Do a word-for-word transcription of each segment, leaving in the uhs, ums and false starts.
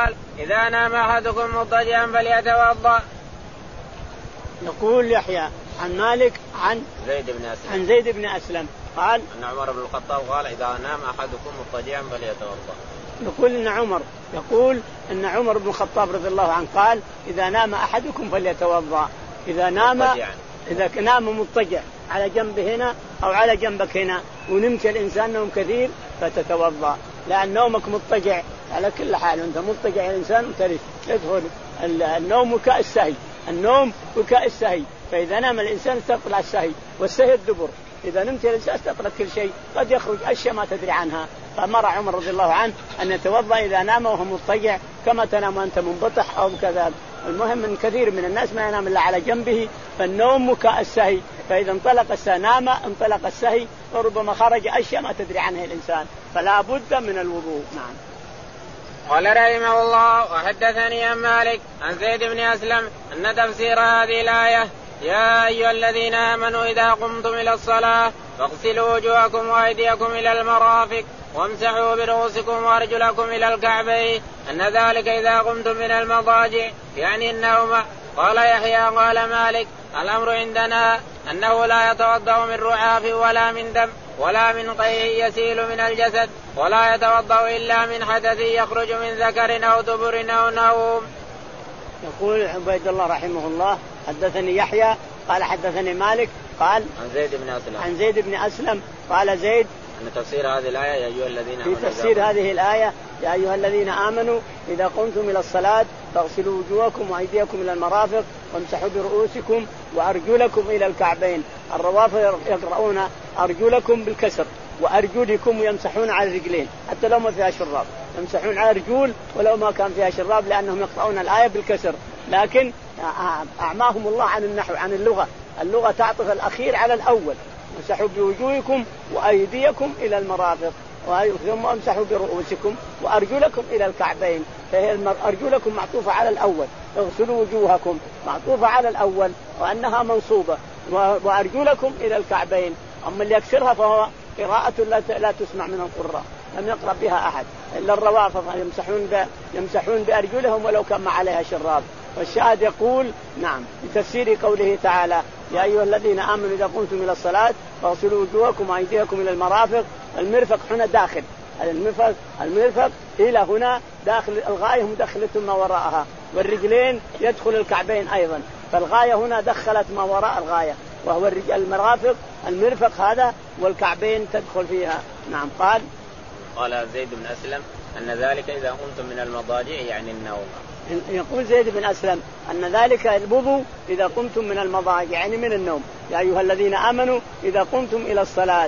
قال إذا نام أحدكم مضطجعا فليتوضأ. يقول يحيى عن مالك عن زيد بن أسلم عن زيد بن أسلم قال أن عمر بن الخطاب قال إذا نام أحدكم مضطجعا فليتوضأ. يقول إن عمر يقول إن عمر بن الخطاب رضي الله عنه قال إذا نام أحدكم فليتوضأ. إذا نام مضطجعا. إذا نام مضطجع على جنب هنا أو على جنبك هنا ونمت الإنسان نوم كثير فتتوضأ، لأن نومك مضطجع على كل حال، أنت مضطجع الإنسان تدخل النوم وكاء السهي، النوم وكاء السهي، فإذا نام الإنسان استطلع السهي والسهي الدبر، إذا نمت الإنسان استطلع كل شيء، قد يخرج أشياء ما تدري عنها. فأمر عمر رضي الله عنه أن يتوضأ إذا نام وهو مضطجع كما تنام وأنت منبطح أو كذا. المهم من كثير من الناس ما ينام إلا على جنبه، فالنوم وكاء السهي، فإذا انطلق السهي نام انطلق السهي وربما خرج أشياء ما تدري عنها الإنسان، فلا بد من الوضوء. نعم. قال رحمه الله وحدثني عن مالك عن زيد بن أسلم أن تفسير هذه الآية يا أيها الذين آمنوا إذا قمتم إلى الصلاة فاغسلوا وجوهكم وأيديكم إلى المرافق وامسحوا برؤوسكم وأرجلكم إلى الكعبين أن ذلك إذا قمتم من المضاجع يعني النوم. قال يحيى قال مالك الأمر عندنا أنه لا يتوضأ من رعاف ولا من دم ولا من قيء يسيل من الجسد ولا يتوضأ إلا من حدث يخرج من ذكر أو دبر أو نوم. يقول عبيد الله رحمه الله حدثني يحيى قال حدثني مالك قال عن زيد بن أسلم عن زيد بن أسلم قال زيد أن تفسير هذه الآية يا أيها الذين آمنوا في تفسير هذه الآية يا أيها الذين آمنوا إذا قمتم إلى الصلاة فاغسلوا وجوهكم وأيديكم إلى المرافق وامسحوا برؤوسكم وأرجلكم إلى الكعبين. الروافض يقرؤون أرجلكم بالكسر وأرجلكم يمسحون على الرجلين حتى لو ما فيها شراب، يمسحون على الرجول ولو ما كان فيها شراب لأنهم يقرؤون الآية بالكسر، لكن أعماهم الله عن النحو عن اللغة، اللغة تعطف الأخير على الأول. امسحوا بوجوهكم وأيديكم إلى المرافق ثم امسحوا برؤوسكم وأرجلكم إلى الكعبين، فهي أرجلكم معطوفة على الأول، اغسلوا وجوهكم معطوفة على الأول وأنها منصوبة وأرجلكم إلى الكعبين. أما اللي يكسرها فهو قراءة لا تسمع من القراء، لم يقرأ بها أحد إلا الروافض يمسحون يمسحون بأرجلهم ولو كان ما عليها شراب. والشاهد يقول نعم بتفسير قوله تعالى يا أيها الذين آمنوا إذا قمتم إلى الصلاة فاغسلوا وجوهكم وأيديكم إلى المرافق. المرفق هنا داخل المرفق المرفق إلى هنا داخل الغاية مدخلة ما وراءها، والرجلين يدخل الكعبين أيضا، فالغاية هنا دخلت ما وراء الغاية وهو المرافق المرفق هذا والكعبين تدخل فيها. نعم. قال قال زيد بن أسلم أن ذلك إذا قمتم من المضاجع يعني النوم. يقول زيد بن أسلم أن ذلك الوضوء إذا قمتم من المضاجع يعني من النوم يا أيها الذين آمنوا إذا قمتم إلى الصلاة.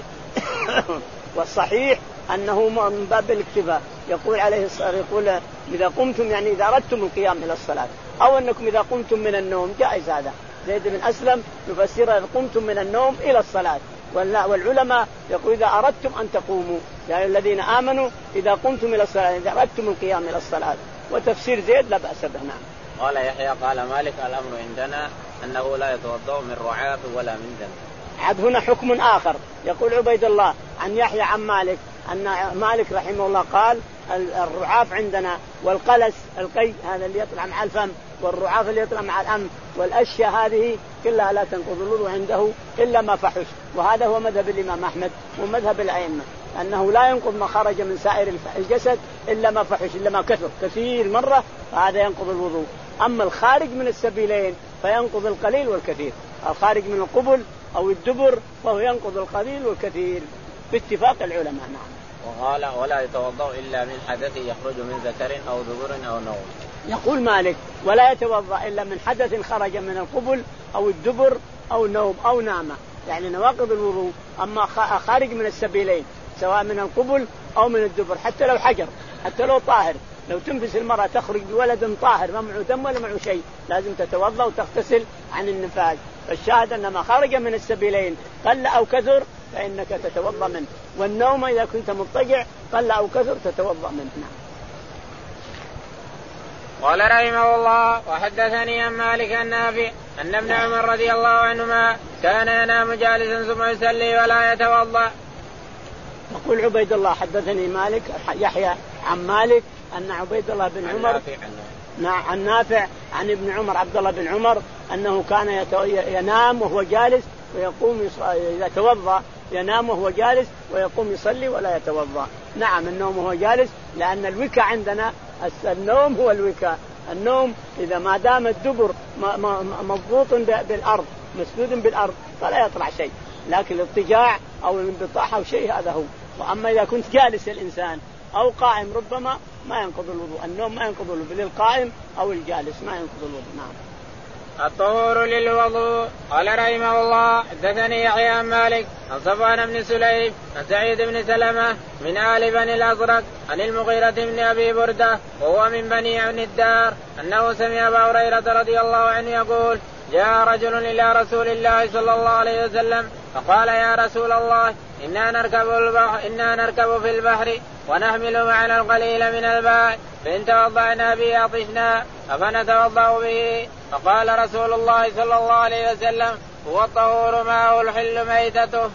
والصحيح أنه من باب الاكتفاء، يقول عليه الصلاة يقول إذا قمتم يعني إذا أردتم القيام إلى الصلاة، أو أنكم إذا قمتم من النوم جائز هذا. زيد بن أسلم يفسر إذا قمتم من النوم إلى الصلاة، والعلماء يقول إذا أردتم أن تقوموا يا أيها الذين آمنوا إذا قمتم إلى الصلاة إذا أردتم القيام إلى الصلاة. وتفسير زيد لا بأس به. نعم. قال يحيى قال مالك الأمر عندنا أنه لا يتوضأ من رعاف ولا من دم. عاد هنا حكم آخر. يقول عبيد الله عن يحيى عن مالك أن مالك رحمه الله قال الرعاف عندنا والقلس القي هذا اللي يطلع مع الفم والرعاف اللي يطلع مع الأنف والأشياء هذه كلها لا تنقض الوضوء عنده إلا ما فحش، وهذا هو مذهب الإمام أحمد ومذهب الأئمة أنه لا ينقض ما خرج من سائر الجسد إلا ما فحش إلا ما كثر كثير مرة فهذا ينقض الوضوء. أما الخارج من السبيلين فينقض القليل والكثير، الخارج من القبل أو الدبر فهو ينقض القليل والكثير باتفاق العلماء. نعم. وقال ولا يتوضأ إلا من حدث يخرج من ذكر أو دبر أو نوم. يقول مالك ولا يتوضأ إلا من حدث خرج من القبل أو الدبر أو نوم أو نام، يعني نواقض الوضوء. أما خارج من السبيلين سواء من القبل أو من الدبر حتى لو حجر حتى لو طاهر، لو تنفس المرأة تخرج بولد طاهر ما معه دم ولا معه شيء لازم تتوضأ وتغتسل عن النفاس. فالشاهد أن ما خرج من السبيلين قل أو كثر فإنك تتوضأ منه، والنوم إذا كنت مضطجع قل أو كثر تتوضأ منه. قال رحمه الله وحدثني عن مالك النافع أن ابن عمر رضي الله عنهما كان ينام جالسا ثم يصلي ولا يتوضأ. يقول عبيد الله حدثني مالك يحيى عن مالك أن عبيد الله بن عمر عن نافع عن ابن عمر عبد الله بن عمر أنه كان ينام وهو جالس ويقوم إذا توضأ ينام وهو جالس ويقوم يصلي ولا يتوضأ. نعم النوم وهو جالس، لأن الوكاء عندنا النوم هو الوكاء. النوم إذا ما دام الدبر مضبوط بالأرض مسدود بالأرض فلا يطلع شيء، لكن الاضطجاع أو الانبطاح أو شيء هذا هو. وأما إذا كنت جالس الإنسان أو قائم ربما ما ينقض الوضوء. النوم ما ينقض الوضوء للقائم أو الجالس ما ينقض الوضوء. نعم. الطهور للوضوء. قال رحمه الله حدثني يحيى عن مالك عن صفوان بن سليم عن سعيد بن سلمة من آل بني الأزرق عن المغيرة بن أبي بردة وهو من بني عن الدار أنه سمع أبا هريرة رضي الله عنه يقول جاء رجل إلى رسول الله صلى الله عليه وسلم فقال يا رسول الله إنا نركب, البحر إنا نركب في البحر ونحمل معنا القليل من الماء فإن توضأنا به عطشنا أفنتوضأ به؟ فقال رسول الله صلى الله عليه وسلم هو الطهور ماء الحل ميتته.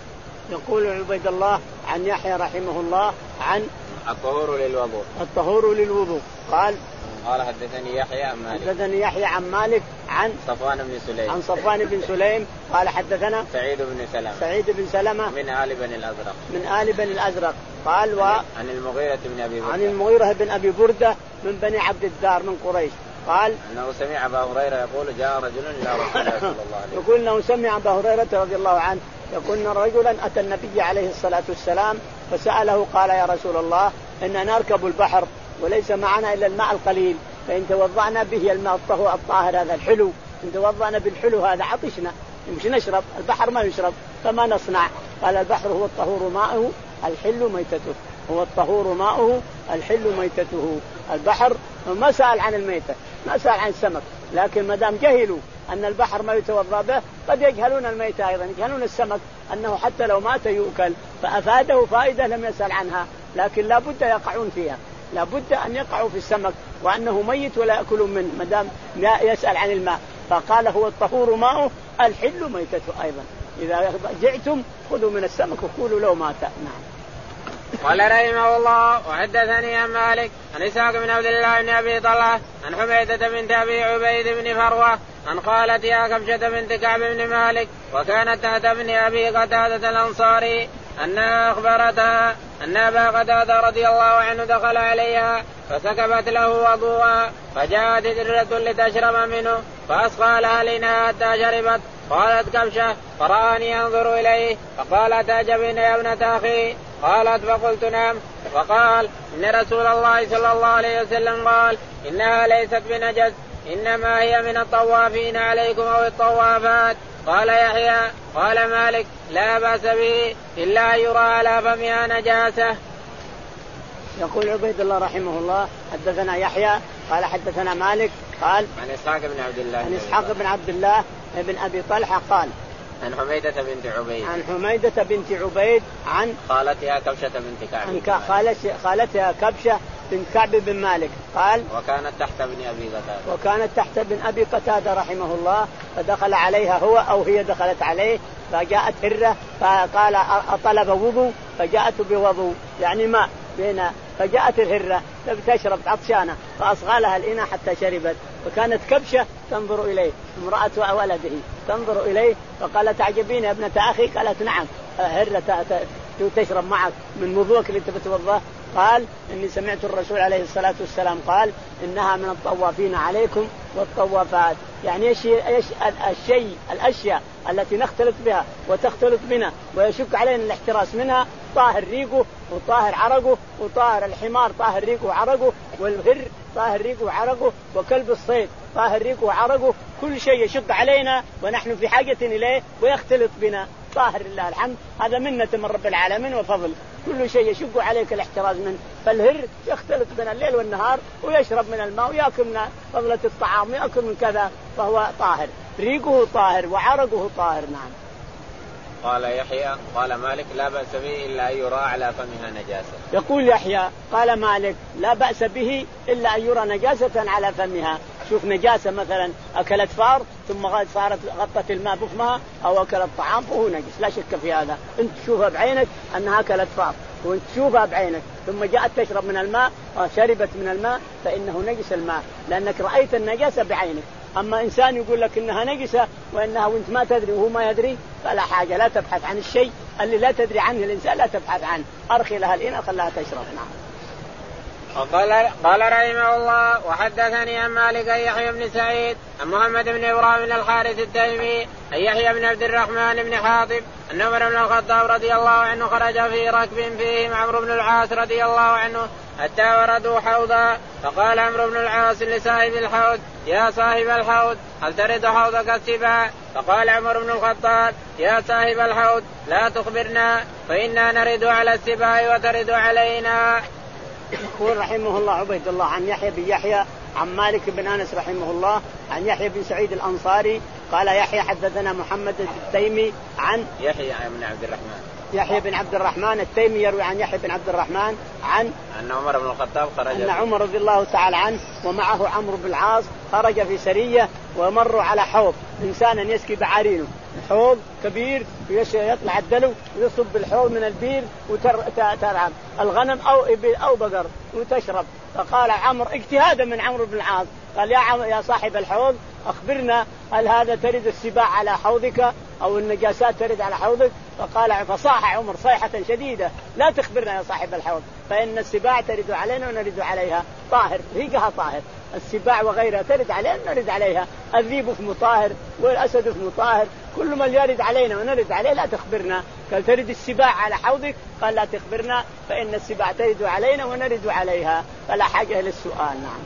يقول عبيد الله عن يحيى رحمه الله عن الطهور للوضوء. الطهور للوضوء قال قال حدثني يحيى عن مالك حدثني يحيى عن مالك عن صفوان بن سليم عن صفوان بن سليم قال حدثنا سعيد بن سلمة سعيد بن سلمة من آل بني الأزرق من آل بني الأزرق قال و عن المغيرة بن أبي بردة عن المغيرة بن أبي بردة من بني عبد الدار من قريش قال أنه سمع أبا هريرة يقول جاء رجل إلى رسول الله صلى الله عليه وسلم يقول أنه سمع أبا هريرة رضي الله عنه يقول أن رجلا أتى النبي عليه الصلاة والسلام فسأله قال يا رسول الله إننا نركب البحر وليس معنا إلا الماء القليل فإن توضأنا به الماء الطاهر هذا الحلو إن توضأنا بالحلو هذا عطشنا مش نشرب البحر ما يشرب فما نصنع؟ قال البحر هو الطهور ماؤه الحل ميتته هو الطهور ماؤه الحل ميتته. البحر ما سأل عن الميتة ما سأل عن السمك، لكن ما دام جهلوا أن البحر ما يتوضأ به قد يجهلون الميتة أيضا يجهلون السمك أنه حتى لو مات يؤكل فأفاده فائدة لم يسأل عنها، لكن لا بد يقعون فيها لا بد أن يقعوا في السمك وأنه ميت ولا يأكلون منه ما دام يسأل عن الماء. فقال هو الطهور ماؤه الحل ميتته أيضا إذا جعتم خذوا من السمك وكلوا لو مات. نعم. قال رحمه الله وحدثني عن مالك عن إسحاق بن عبد الله بن أبي طلحة عن حميدة بنت أبي عبيد بن فروة عن خالتها كبشة بنت كعب بن مالك وكانت تحت ابن أبي قتادة الأنصاري أنها أخبرتها أن أبا قتادة رضي الله عنه دخل عليها فسكبت له وضوءا فجاءت درة لتشرب منه فأسقى لها الإناء حتى شربت. قالت كبشة فرآني أنظر إليه فقال تعجبين يا ابنة أخي؟ قالت فقلت نعم. فقال إن رسول الله صلى الله عليه وسلم قال إنها ليست بنجس إنما هي من الطوافين عليكم أو الطوافات. قال يحيى قال مالك لا بأس به إلا يرى على فمها نجاسة. يقول عبيد الله رحمه الله حدثنا يحيى قال حدثنا مالك قال عن إسحاق بن عبد الله عن إسحاق بن عبد الله بن أبي طلحة قال عن حميدة بنت عبيد عن حميدة بنت عبيد عن خالتها كبشة بنت كعب عن خالتها كبشة بنت كعب بن مالك قال وكانت تحت ابن أبي قتادة وكانت تحت ابن أبي قتادة رحمه الله فدخل عليها هو أو هي دخلت عليه فجاءت هرة فقال أطلب وضوء فجاءت بوضوء يعني ماء بينا فجاءت الهرة تشرب عطشانة فأصغى لها الإناء حتى شربت. وكانت كبشة تنظر إليه امرأة ولده تنظر إليه فقالت تعجبين يا ابنة أخي؟ قالت نعم هرة تشرب معك من وضوءك اللي تتوضأ. قال إني سمعت الرسول عليه الصلاة والسلام قال إنها من الطوافين عليكم والطوافات يعني إيش الشيء الأشياء التي نختلط بها وتختلط بنا ويشك علينا الاحتراس منها طاهر ريقه وطاهر عرقه وطاهر الحمار طاهر ريقه وعرقه والهر طاهر ريقه وعرقه وكلب الصيد طاهر ريقه وعرقه كل شيء يشق علينا ونحن في حاجة إليه ويختلط بنا طاهر لله الحمد هذا منة من رب العالمين وفضل. كل شيء يشق عليك الاحتراز منه فالهر يختلط بين الليل والنهار ويشرب من الماء ويأكل من فضلة الطعام ويأكل من كذا فهو طاهر ريقه طاهر وعرقه طاهر. نعم. قال يحيى قال مالك لا بأس به إلا أن يرى على فمها نجاسة. يقول يحيى قال مالك لا بأس به إلا أن يرى نجاسة على فمها. شوف نجاسة مثلا أكلت فار ثم صارت غطت الماء بفمها أو أكلت طعام فهو نجس لا شك في هذا. أنت تشوفها بعينك أنها أكلت فار وتشوفها بعينك ثم جاءت تشرب من الماء وشربت من الماء فإنه نجس الماء لأنك رأيت النجاسة بعينك. أما إنسان يقول لك إنها نجسة وإنها وأنت ما تدري وهو ما يدري فلا حاجة، لا تبحث عن الشيء اللي لا تدري عنه الإنسان، لا تبحث عنه، أرخي لها الإناء خلها تشرب. نعم. وقال قال رحمه الله وحدثني عن مالك يحيى بن سعيد عن محمد بن إبراهيم بن الحارث التيمي عن يحيى بن عبد الرحمن بن حاطب أن عمر بن الخطاب رضي الله عنه خرج في ركب فيهم عمرو بن العاص رضي الله عنه حتى وردوا حوضا، فقال عمرو بن العاص لصاحب الحوض يا صاحب الحوض هل ترد حوضك السباع؟ فقال عمر بن الخطاب يا صاحب الحوض لا تخبرنا فإنا نرد على السباع وترد علينا. يقول رحمه الله عبيد الله عن يحيى بن يحيى عن مالك بن أنس رحمه الله عن يحيى بن سعيد الأنصاري قال يحيى حدثنا محمد التيمي عن يحيى بن عبد الرحمن يحيى بن عبد الرحمن التيمي يروي عن يحيى بن عبد الرحمن عن أن عمر بن الخطاب خرج أن عمر رضي الله تعالى عنه ومعه عمرو بن العاص خرج في سرية ومروا على حوض إنسانا يسقي بعارينه، حوض كبير يطلع الدلو ويصب الحوض من البير وترعب الغنم أو إبل أو بقر وتشرب. فقال عمرو اجتهادا من عمرو بن العاص قال يا عم يا صاحب الحوض أخبرنا هل هذا ترد السباع على حوضك أو النجاسات ترد على حوضك؟ فقال فصاح عمر صيحة شديدة لا تخبرنا يا صاحب الحوض فإن السباع ترد علينا ونرد عليها طاهر، ريقها طاهر، السباع وغيرها ترد علينا ونرد عليها، الذيب اسمه طاهر والأسد اسمه طاهر، كل من يرد علينا ونرد عليه لا تخبرنا. قال ترد السباع على حوضك؟ قال لا تخبرنا فإن السباع ترد علينا ونرد عليها، فلا حاجة للسؤال. نعم.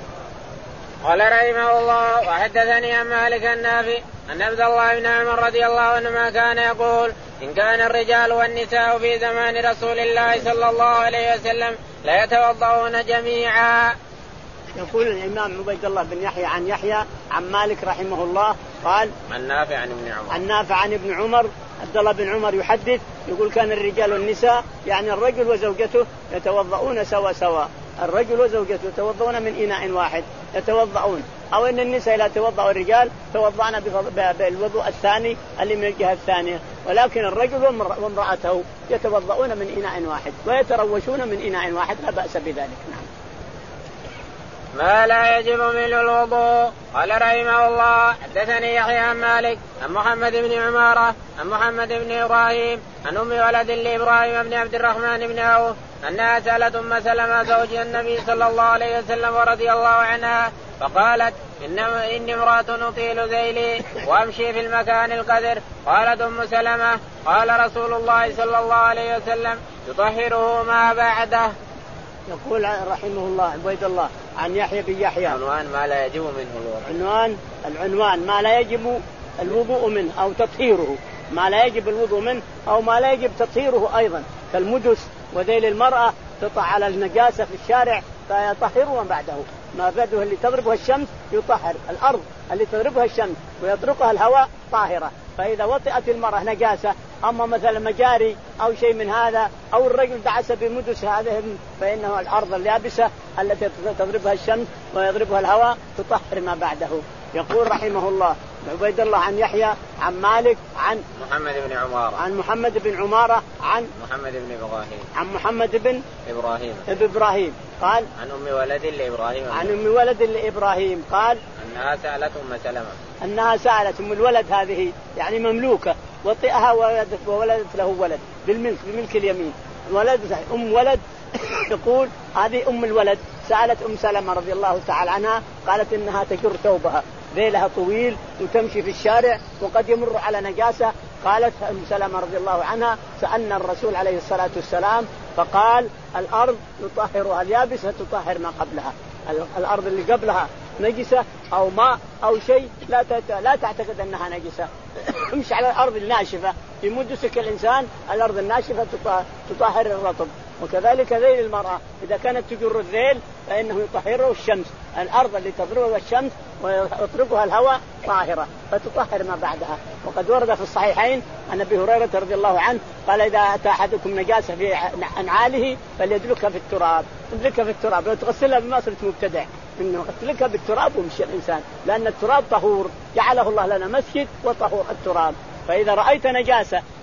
قال رحمه الله وحدثني عن مالك النافع أن عبد الله بن عمر رضي الله عنهما كان يقول إن كان الرجال والنساء في زمان رسول الله صلى الله عليه وسلم لا يتوضؤون جميعا. يقول الإمام عبيد الله بن يحيى عن يحيى عن مالك رحمه الله قال عن نافع عن ابن عمر عن نافع عن ابن عمر عبد الله بن عمر يحدث يقول كان الرجال والنساء يعني الرجل وزوجته يتوضؤون سوا سوا، الرجل وزوجته يتوضؤون من إناء واحد يتوضؤون، أو إن النساء لا توضأوا الرجال توضأنا بالوضوء الثاني اللي من الجهة الثانية، ولكن الرجل وامرأته يتوضؤون من إناء واحد ويتروشون من إناء واحد لا بأس بذلك. نعم. ما لا يجب منه الوضوء. قال رحمه الله حدثني يحيى عن مالك عن محمد بن عمارة عن محمد بن إبراهيم عن أم ولد لإبراهيم بن عبد الرحمن بن عوف أنها سألت أم سلمة زوج النبي صلى الله عليه وسلم ورضي الله عنها فقالت إنما إني امرأة أطيل ذيلي وأمشي في المكان القذر. قالت أم سلمة قال رسول الله صلى الله عليه وسلم يطهره ما بعده. يقول رحمه الله عبيد الله عن يحيى بن يحيى عنوان ما لا يجب منه الوضوء. عنوان العنوان ما لا يجب الوضوء منه أو تطهيره، ما لا يجب الوضوء منه أو ما لا يجب تطهيره أيضا، كالمدس وذيل المرأة تطع على النجاسة في الشارع فيطهرها بعده، ما بعده اللي تضربها الشمس يطهر، الأرض اللي تضربها الشمس ويطرقها الهواء طاهرة. فإذا وطئت المرأة نجاسة أما مثلا مجاري أو شيء من هذا أو الرجل دعس بمدس هذه فإنه الأرض اليابسة التي تضربها الشمس ويضربها الهواء تطهر ما بعده. يقول رحمه الله عبيد الله عن يحيى عن مالك عن محمد بن عمارة عن محمد بن عمارة عن محمد بن إبراهيم عن محمد بن إبراهيم ابن إبراهيم قال عن أم ولد لإبراهيم عن أم ولد لإبراهيم قال أنها سألت أم سلمة أنها سألت أم الولد هذه يعني مملوكة وطئها وولدت له ولد بالملك بملك اليمين ولد أم ولد يقول هذه أم الولد سألت أم سلمة رضي الله تعالى عنها قالت إنها تجر ثوبها ذيلها طويل وتمشي في الشارع وقد يمر على نجاسة. قالت أم سلمة رضي الله عنها سألنا الرسول عليه الصلاة والسلام فقال الأرض يطهرها اليابسة تطهر ما قبلها، الأرض اللي قبلها نجسة أو ماء أو شيء لا لا تعتقد أنها نجسة، امشي على الأرض الناشفة في مدسك الإنسان الأرض الناشفة تطهر الرطب. وكذلك ذيل المرأة إذا كانت تجر الذيل فإنه يطهره الشمس، الأرض اللي تضربها الشمس ويطرقها الهواء طاهرة فتطهر ما بعدها. وقد ورد في الصحيحين عن أبي هريرة رضي الله عنه قال إذا أتى أحدكم نجاسة في أنعاله فليدلكها في التراب، تدلكها في التراب، لو تغسلها بما صرت مبتدع إنه غسلها بالتراب ومشي الإنسان، لأن التراب طهور، جعله الله لنا مسجد وطهور التراب. فإذا رأيت نجاسة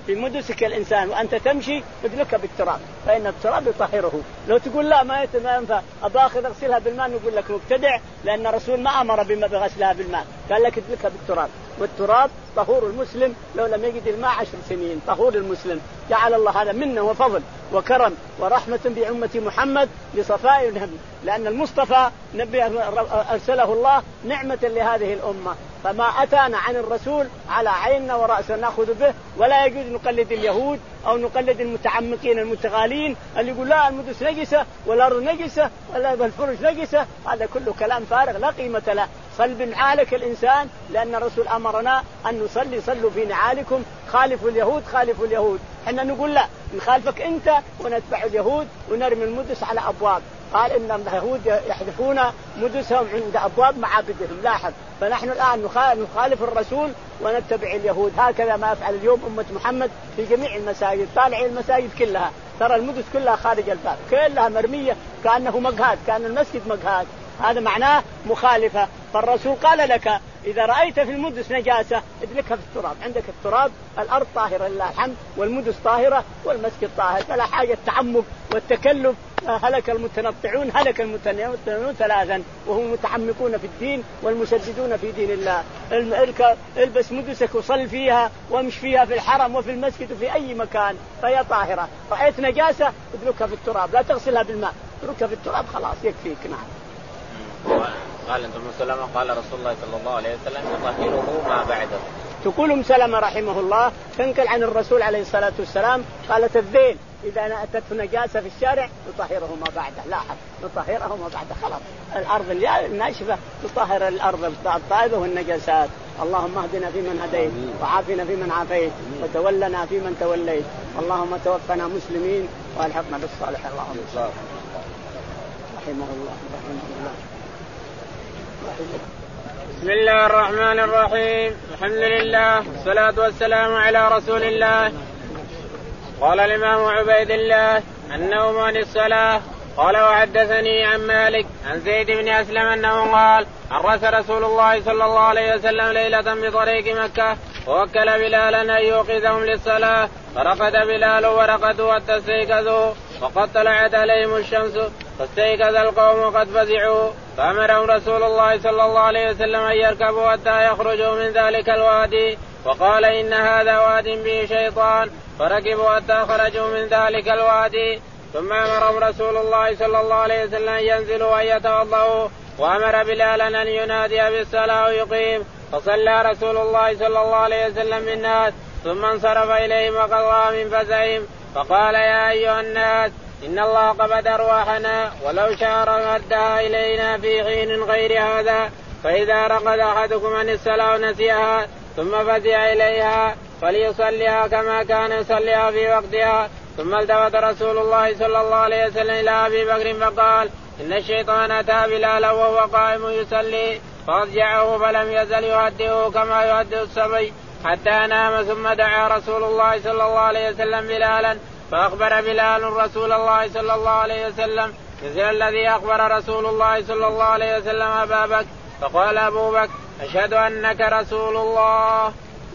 في مدسك الإنسان وأنت تمشي ادلك بالتراب فإن التراب يطهره. لو تقول لا ما ينفع أبا أخذ أغسلها بالماء نقول لك مبتدع، لأن الرسول ما أمر بغسلها بالماء، قال لك ادلك بالتراب. والتراب طهور المسلم لو لم يجد الماء عشر سنين، طهور المسلم. جعل الله هذا منه وفضل وكرم ورحمة بأمة محمد لصفاء الهم، لأن المصطفى نبي أرسله الله نعمة لهذه الأمة، فما أتانا عن الرسول على عيننا ورأسنا نأخذ به، ولا يجوز نقلد اليهود أو نقلد المتعمقين المتغالين اللي يقول لا المدس نجسة والأرض نجسة ولا الفرش نجسة. هذا كله كلام فارغ لا قيمة له. صل بنعالك الإنسان، لأن الرسول أمرنا أن نصلي صلوا في نعالكم، خالفوا اليهود خالفوا اليهود. احنا نقول لا نخالفك أنت ونتبع اليهود ونرمي المدس على أبواب. قال إن اليهود يحذفون مدسهم عند أبواب معابدهم، لاحظ. فنحن الآن نخالف الرسول ونتبع اليهود. هكذا ما يفعل اليوم أمة محمد في جميع المساجد. طالعين المساجد كلها ترى المدس كلها خارج الباب، كلها مرمية كأنه مقهاد، كأن المسجد مقهاد. هذا معناه مخالفة. فالرسول قال لك إذا رأيت في المدس نجاسة ادلكها في التراب. عندك التراب، الأرض طاهرة لله الحمد، والمدس طاهرة، والمسجد طاهر، فلا حاجة التعمق والتكلف. هلك المتنطعون هلك المتنطعون ثلاثا وهم متعمقون في الدين والمسددون في دين الله. البس مدسك وصل فيها وامش فيها في الحرم وفي المسجد وفي أي مكان فهي طاهرة. رأيت نجاسة ادلكها في التراب، لا تغسلها بالماء، اتركها في التراب خلاص يكفيك. نعم. قال أم سلمة قال رسول الله صلى الله عليه وسلم يطهره ما بعده. تقول أم سلمة رحمه الله تنقل عن الرسول عليه الصلاة والسلام قالت الذيل إذا أتت نجاسة في الشارع تطهره ما بعده. لاحظ تطهره ما بعده خلاص. الأرض الناشفة تطهر الأرض الطائبة والنجاسات. اللهم اهدنا فيمن هديت وعافنا فيمن عافيت وتولنا فيمن توليت. اللهم توفنا مسلمين والحقنا بالصالحين. اللهم رحمه الله رحمه الله. بسم الله الرحمن الرحيم. الحمد لله والصلاة والسلام على رسول الله. قال الإمام عبيد الله النوم عن الصلاة. قال وحدثني عن مالك عن زيد بن أسلم أنه قال عرس رسول الله صلى الله عليه وسلم ليلة بطريق مكة ووكل بلالا أن يوقظهم للصلاة، فرقد بلال ورقدوا حتى استيقظوا وقد طلعت عليهم الشمس فاستيقظ القوم قد فزعوا، فأمرهم رسول الله صلى الله عليه وسلم أن يركبوا حتى يخرجوا من ذلك الوادي، وقال إن هذا واد به شيطان، فركبوا حتى خرجوا من ذلك الوادي. ثم أمرهم رسول الله صلى الله عليه وسلم أن ينزلوا وأن يتوضأوا، وأمر بلالا أن ينادي بالصلاة ويقيم، فصلى رسول الله صلى الله عليه وسلم بالناس ثم انصرف إليهم وقضى من فزعهم فقال يا أيها الناس إن الله قبض أرواحنا ولو شاء ردها إلينا في حين غير هذا، فإذا رقد أحدكم عن الصلاة ونسيها ثم فزع إليها فليصليها كما كان يصليها في وقتها. ثم التفت رسول الله صلى الله عليه وسلم إلى أبي بكر فقال إن الشيطان أتى بلالا وهو قائم يصلي فأضجعه فلم يزل يهدئه كما يهدئ الصبي حتى نام، ثم دعا رسول الله صلى الله عليه وسلم بلالا فأخبر بلال رسول الله صلى الله عليه وسلم مثل الذي أخبر رسول الله صلى الله عليه وسلم أبا بكر، فقال أبو بكر أشهد أنك رسول الله.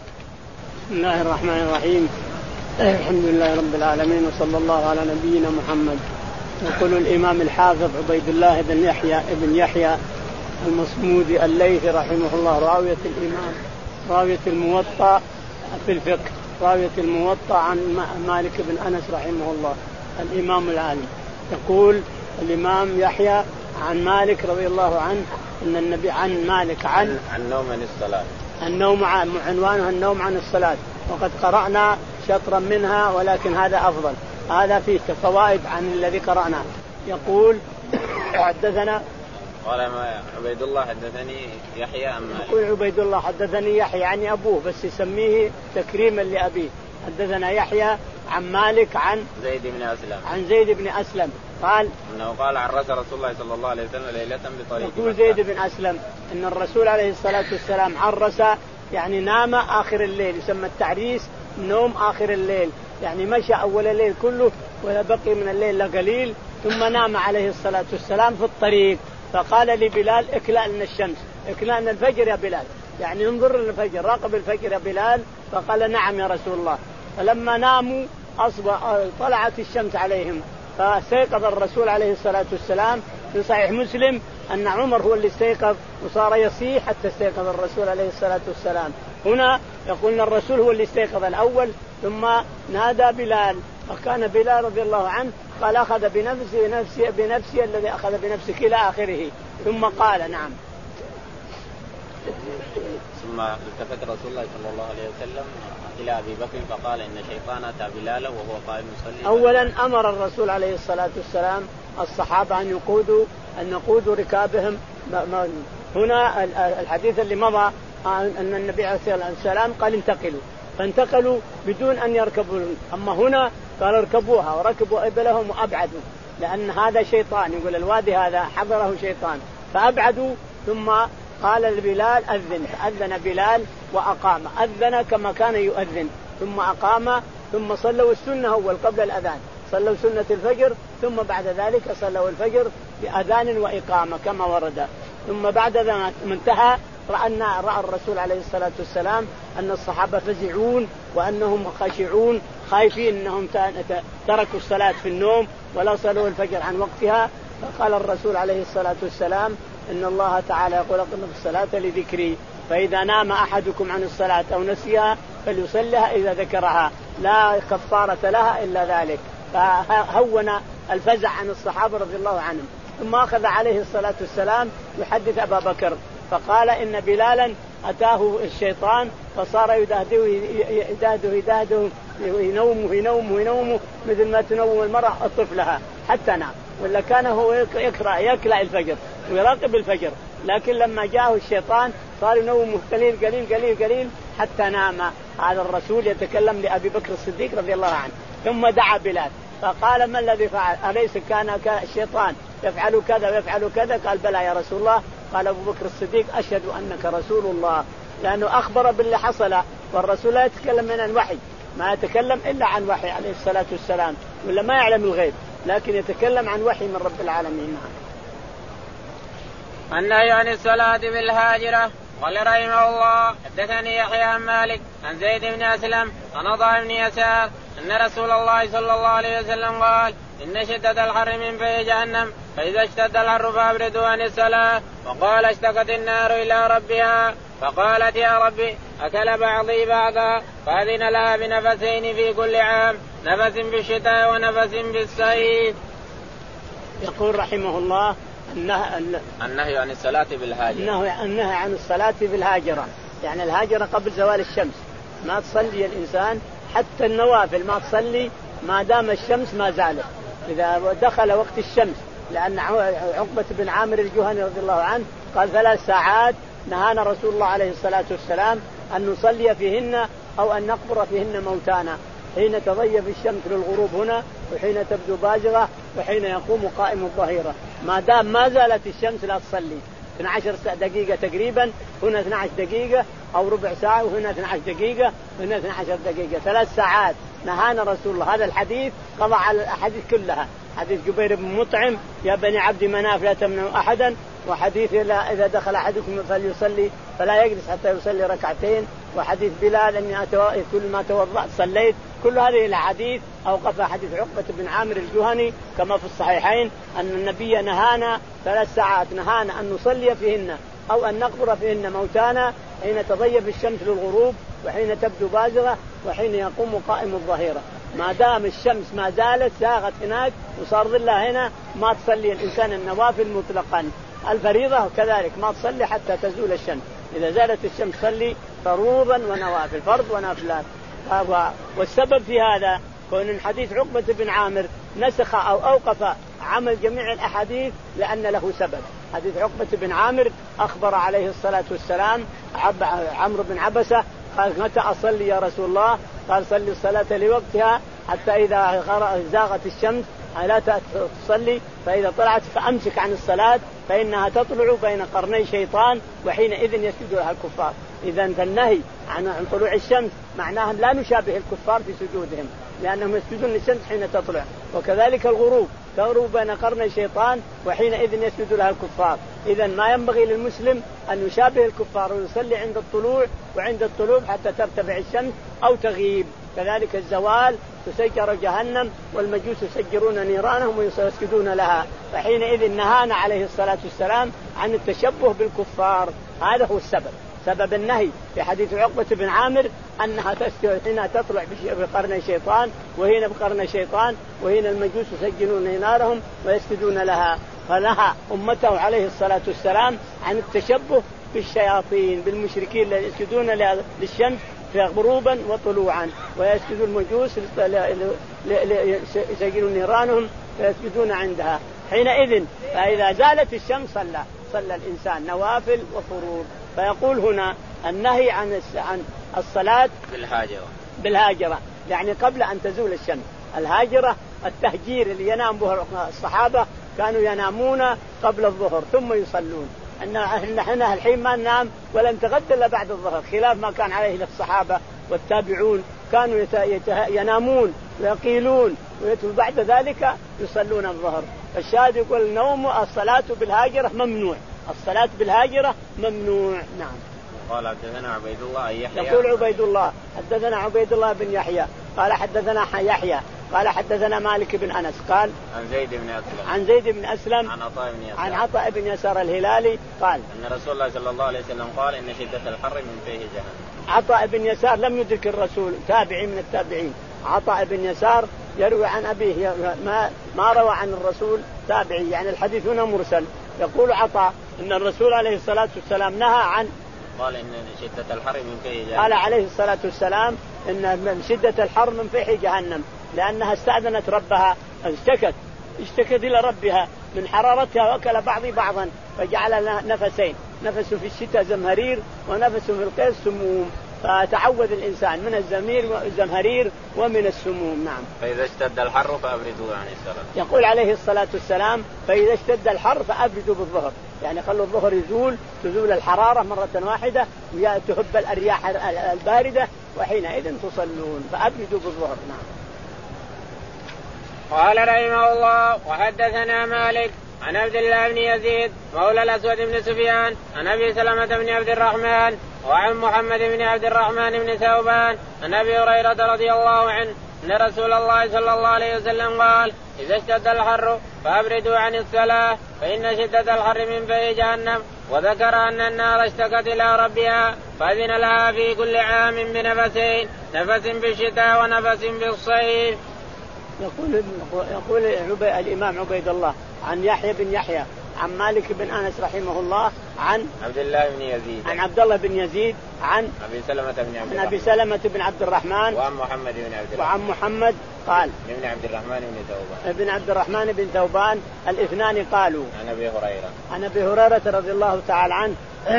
بسم الله الرحمن الرحيم. الحمد لله رب العالمين وصلى الله على نبينا محمد. يقول الإمام الحافظ عبيد الله بن يحيى بن يحيى المصمودي الليثي رحمه الله راوية الإمام راوية الموطأ في الفقه، راوية الموطأ عن مالك بن أنس رحمه الله الإمام العالم. يقول الإمام يحيى عن مالك رضي الله عنه أن النبي عن مالك عن النوم عن الصلاة، النوم عن عنوانها النوم عن الصلاة، وقد قرأنا شطرا منها ولكن هذا أفضل، هذا فيه فوائد عن الذي قرأنا. يقول حدثنا قال عبيد الله حدثني يحيى عن مالك. يقول عبيد الله حدثني يحيى يعني أبوه بس يسميه تكريما لأبيه. حدثنا يحيى عن مالك عن زيد بن أسلم عن زيد بن أسلم قال إنه قال عرس رسول الله صلى الله عليه وسلم ليلة بطريق. يقول زيد بن أسلم إن الرسول عليه الصلاة والسلام عرس يعني نام آخر الليل، يسمى التعريس نوم آخر الليل، يعني مشى أول الليل كله ولا بقي من الليل قليل، ثم نام عليه الصلاة والسلام في الطريق. فقال لبلال اكلأ لنا الشمس، اكلأ لنا الفجر يا بلال، يعني انظر للفجر، راقب الفجر يا بلال. فقال نعم يا رسول الله. فلما ناموا طلعت الشمس عليهم، فاستيقظ الرسول عليه الصلاة والسلام. في صحيح مسلم أن عمر هو اللي استيقظ وصار يصيح حتى استيقظ الرسول عليه الصلاة والسلام. هنا يقولنا الرسول هو اللي استيقظ الأول، ثم نادى بلال، وكان بلال رضي الله عنه قال أخذ بنفسي نفسي بنفسي الذي أخذ بنفسك إلى آخره، ثم قال نعم. ثم التفت رسول الله صلى الله عليه وسلم إلى أبي بكر فقال إن شيطان أتى بلالا وهو قائم يصلي. أولا أمر الرسول عليه الصلاة والسلام الصحابة أن يقودوا أن يقودوا ركابهم. هنا الحديث اللي مضى أن النبي عليه الصلاة والسلام قال انتقلوا، فانتقلوا بدون أن يركبوا. أما هنا قال اركبوها وركبوا إبلهم وأبعدوا، لأن هذا شيطان، يقول الوادي هذا حضره شيطان، فأبعدوا. ثم قال لبلال أذن، فأذن بلال وأقام، أذن كما كان يؤذن ثم أقام، ثم صلوا السنة أول قبل الأذان، صلوا سنة الفجر، ثم بعد ذلك صلوا الفجر بأذان وإقامة كما ورد. ثم بعد ذلك انتهى رأى رأى الرسول عليه الصلاة والسلام أن الصحابة فزعون وأنهم خاشعون خايفين أنهم تركوا الصلاة في النوم ولا صلوا الفجر عن وقتها. فقال الرسول عليه الصلاة والسلام إن الله تعالى يقول أقم الصلاة لذكري، فإذا نام أحدكم عن الصلاة أو نسيها فليصلها إذا ذكرها، لا كفارة لها إلا ذلك. فهون الفزع عن الصحابة رضي الله عنهم. ثم أخذ عليه الصلاة والسلام يحدث أبا بكر فقال إن بلالا أتاه الشيطان فصار يدهده يدهده يدهده ينومه ينومه ينومه مثل ما تنوم المرأة طفلها حتى نام، ولا كان هو يقرأ يكلأ الفجر ويراقب الفجر، لكن لما جاءه الشيطان صار ينومه قليل قليل قليل قليل حتى نام. هذا الرسول يتكلم لأبي بكر الصديق رضي الله عنه. ثم دعا بلال فقال ما الذي فعل؟ أليس كان الشيطان يفعل كذا ويفعل كذا؟ قال بلى يا رسول الله. قال أبو بكر الصديق أشهد أنك رسول الله، لأنه أخبر باللي حصل، والرسول لا يتكلم من الوحي، ما يتكلم إلا عن وحي عليه الصلاة والسلام، ولا ما يعلم الغيب، لكن يتكلم عن وحي من رب العالمين. النهي عن الصلاة بالهاجرة. قال رحمه الله حدثني يحيى عن مالك عن زيد بن أسلم عن عطاء بن يسار أن رسول الله صلى الله عليه وسلم قال إن شدة الحر من في جهنم، فإذا اشتد الحر فأبردوا عن الصلاة. وقال اشتكت النار إلى ربها فقالت يا ربي أكل بعضي بعضا، فأذن لها بنفسين في كل عام، نفس في الشتاء ونفس في الصيف. يقول رحمه الله النهي عن الصلاة بالهاجرة. النهي عن الصلاة بالهاجرة، يعني الهاجرة قبل زوال الشمس، ما تصلي الإنسان حتى النوافل ما تصلي ما دام الشمس ما زالت. إذا دخل وقت الشمس، لأن عقبة بن عامر الجهني رضي الله عنه قال ثلاث ساعات نهانا رسول الله عليه الصلاة والسلام أن نصلي فيهن أو أن نقبر فيهن موتانا، حين تضيف الشمس للغروب هنا، وحين تبدو بازغة، وحين يقوم قائم الظهيرة. ما دام ما زالت الشمس لا تصلي. اثنتي عشرة دقيقة تقريبا، هنا اثنتي عشرة دقيقة أو ربع ساعة، وهنا اثنتي عشرة دقيقة، وهنا اثنتي عشرة دقيقة، ثلاث ساعات نهانا رسول الله. هذا الحديث قضى على الأحاديث كلها، حديث جبير بن مطعم يا بني عبد مناف لا تمنعوا أحدا، وحديث إذا دخل أحدكم فليصلي فلا يجلس حتى يصلي ركعتين، وحديث بلال أني كل ما توضأت صليت. كل هذه الأحاديث أوقف حديث عقبة بن عامر الجهني كما في الصحيحين أن النبي نهانا ثلاث ساعات نهانا أن نصلي فيهن أو أن نقبر فيهن موتانا حين تضيف الشمس للغروب، وحين تبدو بازغة، وحين يقوم قائم الظهيرة. ما دام الشمس ما زالت زاغت هناك وصار ظلها هنا، ما تصلي الإنسان النوافل مطلقا. الفريضة كذلك ما تصلي حتى تزول الشمس، إذا زالت الشمس صلي فروضا ونوافل، فرض ونافلات. والسبب في هذا كون الحديث عقبة بن عامر نسخ أو أوقف عمل جميع الأحاديث لأن له سبب. حديث عقبة بن عامر أخبر عليه الصلاة والسلام عمرو بن عبسة قال متى أصلي يا رسول الله؟ قال صلي الصلاة لوقتها حتى إذا زاغت الشمس لا تصلي، فإذا طلعت فأمسك عن الصلاة فإنها تطلع بين قرني شيطان وحينئذ يسجد لها الكفار. إذا النهي عن طلوع الشمس معناه لا نشابه الكفار في سجودهم، لأنهم يسجدون للشمس حين تطلع. وكذلك الغروب تغرب بين قرني الشيطان وحينئذ يسجد لها الكفار. إذا ما ينبغي للمسلم أن يشابه الكفار ويصلي عند الطلوع وعند الطلوع حتى ترتفع الشمس أو تغيب. كذلك الزوال تسجر جهنم والمجوس يسجرون نيرانهم ويسجدون لها. فحينئذ نهانا عليه الصلاة والسلام عن التشبه بالكفار. هذا هو السبب، سبب النهي في حديث عقبة بن عامر أنها تسجد حين تطلع بقرن الشيطان وهنا بقرن الشيطان وهنا المجوس يسجرون نارهم ويسجدون لها. فنهى أمته عليه الصلاة والسلام عن التشبه بالشياطين بالمشركين الذين يسجدون للشمس في غروبا وطلوعا ويسجدوا المجوس يسجرون نيرانهم ويسجدون عندها. حينئذ فإذا زالت الشمس صلى صلى الإنسان نوافل وفروض. فيقول هنا النهي عن عن الصلاة بالهاجرة بالهاجرة يعني قبل أن تزول الشمس. الهاجرة التهجير اللي ينام به الصحابة، كانوا ينامون قبل الظهر ثم يصلون. نحن الحين ما ننام ولم نتغدى إلا بعد الظهر، خلاف ما كان عليه الصحابة والتابعون، كانوا ينامون ويقيلون وبعد ذلك يصلون الظهر. الشاهد يقول النوم الصلاة بالهاجرة ممنوع، الصلاة بالهاجرة ممنوع. نعم. قال حدثنا عبيد الله يحيى. يقول عبيد الله حدثنا عبيد الله بن يحيى قال حدثنا يحيى قال حدثنا مالك بن أنس قال عن زيد بن أسلم عن زيد بن أسلم عن عطاء بن يسار عن عطاء بن يسار الهلالي قال أن رسول الله صلى الله عليه وسلم قال إن شدة الحر من فيه جهنم. عطاء بن يسار لم يدرك الرسول، تابعي من التابعين. عطاء بن يسار يروي عن أبيه ما ما روى عن الرسول، تابعي يعني الحديث هنا مرسل. يقول عطاء إن الرسول عليه الصلاة والسلام نهى عن قال إن شدة الحر من فيه جهنم. قال عليه الصلاة والسلام إن من شدة الحر من فيه جهنم، لأنها استأذنت ربها، اشتكت اشتكت إلى ربها من حرارتها وأكل بعضي بعضا فجعل نفسين، نفس في الشتاء زمهرير ونفس في القيس سموم. فتعوذ الإنسان من الزمير والزمهرير ومن السموم. نعم. فإذا اشتد الحر فأبردوا عن الصلاة. يقول عليه الصلاة والسلام فإذا اشتد الحر فأبردوا بالظهر، يعني خلوا الظهر يزول تزول الحرارة مرة واحدة وتهب الأرياح الباردة وحينئذ تصلون فأبردوا بالظهر. نعم. قال رحمه الله وحدثنا مالك عن عبد الله بن يزيد مولى الأسود بن سفيان عن أبي سلمة بن عبد الرحمن وعن محمد بن عبد الرحمن بن ثوبان عن أبي هريرة رضي الله عنه أن رسول الله صلى الله عليه وسلم قال إذا اشتد الحر فأبردوا عن الصلاة فإن شدة الحر من فيه جهنم. وذكر أن النار اشتكت إلى ربها فأذن لها في كل عام بنفسين، نفس بالشتاء ونفس بالصيف. يقول يقول الإمام عبيد الله عن يحيى بن يحيى عن مالك بن أنس رحمه الله عن عبد الله بن يزيد عن عبد الله بن يزيد عن أبي سلمة بن عبد الرحمن أبي سلمة بن عبد الرحمن وعن محمد بن عبد الرحمن وعن محمد قال ابن عبد الرحمن بن ثوبان ابن عبد الرحمن بن ثوبان الاثنان قالوا عن أبي هريرة عن أبي هريرة رضي الله تعالى عنه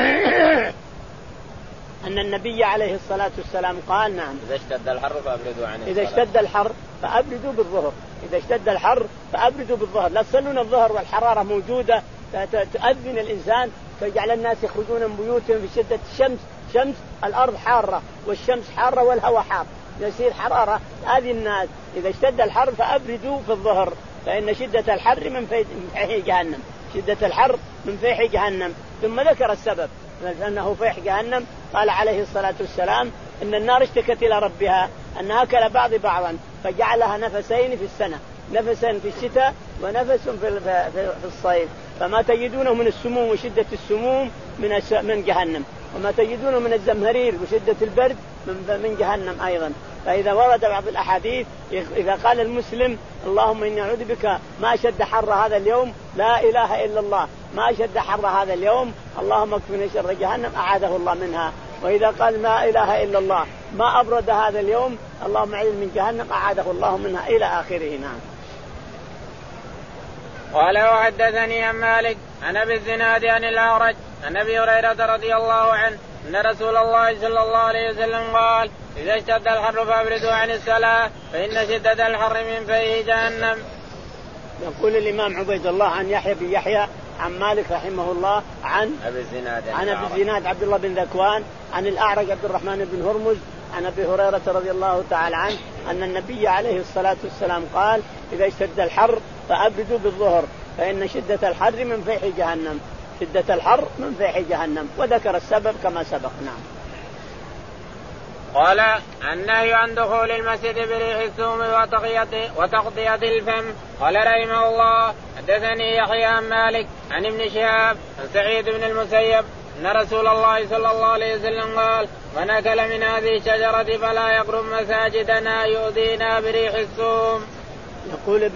أن النبي عليه الصلاة والسلام قال نعم إذا اشتد الحر فأبردوا عن الصلاة. إذا اشتد الحر فأبردوا بالظهر، إذا اشتد الحر فأبردوا بالظهر، لا تصلون الظهر والحرارة موجودة تؤذن الإنسان فيجعل الناس يخرجون من بيوتهم في شدة الشمس، شمس الأرض حارة والشمس حارة والهواء حار يصير حرارة هذه الناس. إذا اشتد الحر فأبردوا في الظهر فإن شدة الحر من فيح جهنم، شدة الحر من فيح جهنم. ثم ذكر السبب لأنه فيح جهنم. قال عليه الصلاة والسلام إن النار اشتكت إلى ربها أنها أكل بعض بعضا فجعلها نفسين في السنة، نفس في الشتاء ونفس في الصيف. فما تجدونه من السموم وشدة السموم من من جهنم، وما تجدونه من الزمهرير وشدة البرد من جهنم أيضا. فإذا ورد بعض الأحاديث إذا قال المسلم اللهم إني أعوذ بك ما أشد حر هذا اليوم، لا إله إلا الله، ما أشد حر هذا اليوم، اللهم اكفني شر جهنم، أعاذه الله منها. وإذا قال لا إله إلا الله ما أبرد هذا اليوم، اللهم أعوذ من جهنم، أعاذه الله منها إلى آخره. نعم. قال وحدثني عن مالك عن أبي الزناد عن الأعرج عن أبي هريرة رضي الله عنه أن رسول الله صلى الله عليه وسلم قال إذا اشتد الحر فأبردوا عن الصلاة فإن شدة الحر من فيه جهنم. يقول الإمام عبيد الله عن يحيى بن يحيى عن مالك رحمه الله عن أبي الزناد عن أبي الزناد عبد الله بن ذكوان عن الأعرج عبد الرحمن بن هرمز عن أبي هريرة رضي الله تعالى عنه أن النبي عليه الصلاة والسلام قال إذا اشتد الحر فأبردوا بالظهر فإن شدة الحر من فيح جهنم، شدة الحر من فيح جهنم، وذكر السبب كما سبق. نعم. قال النهي عن دخول المسجد بريح الثوم وتغطية الفم. قال رحمه الله حدثني يحيى عن مالك عن ابن شهاب عن سعيد بن المسيب أن رسول الله صلى الله عليه وسلم قال من أكل من هذه الشجرة فلا يقرب مساجدنا يؤذينا بريح الثوم. يقول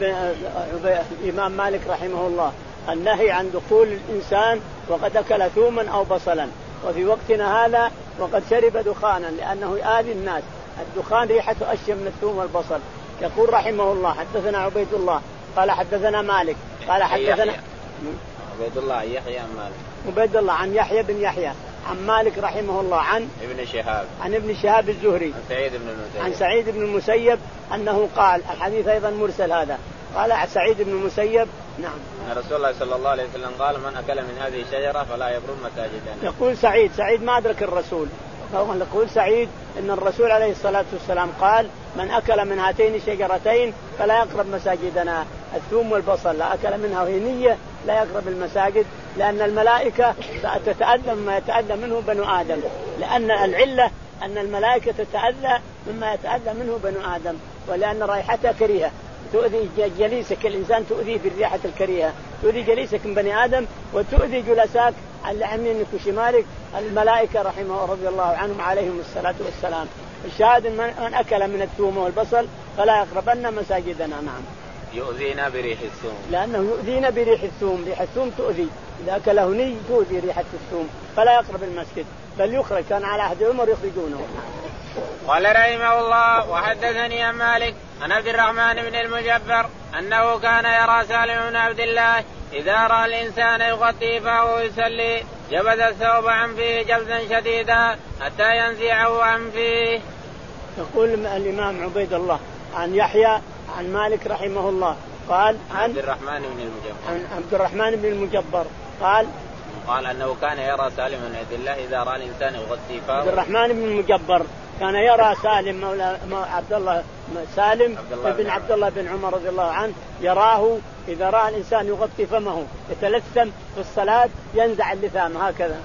الإمام مالك رحمه الله النهي عن دخول الإنسان وقد أكل ثوما أو بصلا، وفي وقتنا هذا وقد شرب دخانا لأنه يؤذي الناس. الدخان ريحته أشيم من الثوم والبصل. يقول رحمه الله حدثنا عبيد الله قال حدثنا مالك قال حدثنا عبيد الله يحيى عن مالك عبيد الله عن يحيى بن يحيى عن مالك رحمه الله عن ابن شهاب عن ابن شهاب الزهري عن سعيد بن المسيب عن سعيد بن المسيب أنه قال، الحديث أيضا مرسل هذا، قال عن سعيد بن المسيب نعم أن رسول الله صلى الله عليه وسلم قال من أكل من هذه الشجرة فلا يقرب مساجدنا. يقول سعيد سعيد ما أدرك الرسول، يقول سعيد إن الرسول عليه الصلاة والسلام قال من أكل من هاتين الشجرتين فلا يقرب مساجدنا، الثوم والبصل لا أكل منها وهي نية لا يقرب المساجد، لأن الملائكة تتأذى مما يتأذى منه بنو آدم، لأن العلة أن الملائكة تتأذى مما يتأذى منه بنو آدم، ولأن رائحتها كريهة تؤذي جليسك، الإنسان تؤذيه بالريحة الكريهة، تؤذي جليسك من بني آدم وتؤذي جلساك على يمينك وشمالك الملائكة رحمه رضي الله عنهم عليهم الصلاة والسلام. الشاهد من أكل من الثوم والبصل فلا يقربن مساجدنا. نعم. يؤذينا بريح الثوم، لأنه يؤذينا بريح الثوم، ريح الثوم تؤذي، إذا أكله ني تؤذي ريحة الثوم فلا يقرب المسجد بل يخرج، كان على عهد عمر يخرجونه. قال رحمه الله وحدثني عن مالك عن عبد الرحمن بن المجبر أنه كان يرى سالم بن عبد الله إذا رأى الإنسان يغطي فهو يصلي جبذ الثوب عن فيه جبذا شديدا حتى ينزعه عن فيه. يقول الإمام عبيد الله عن يحيى عن مالك رحمه الله قال عن عبد الرحمن بن المجبر عن عبد الرحمن بن المجبر قال قال أنه كان يرى سالم بن عبد الله إذا رأى الإنسان يغطي فاه. عبد الرحمن بن المجبر كان يرى سالم مولى عبد الله سالم بن عبد الله بن عمر رضي الله عنه يراه إذا رأى الإنسان يغطي فمه يتلثم في الصلاة ينزع اللثام هكذا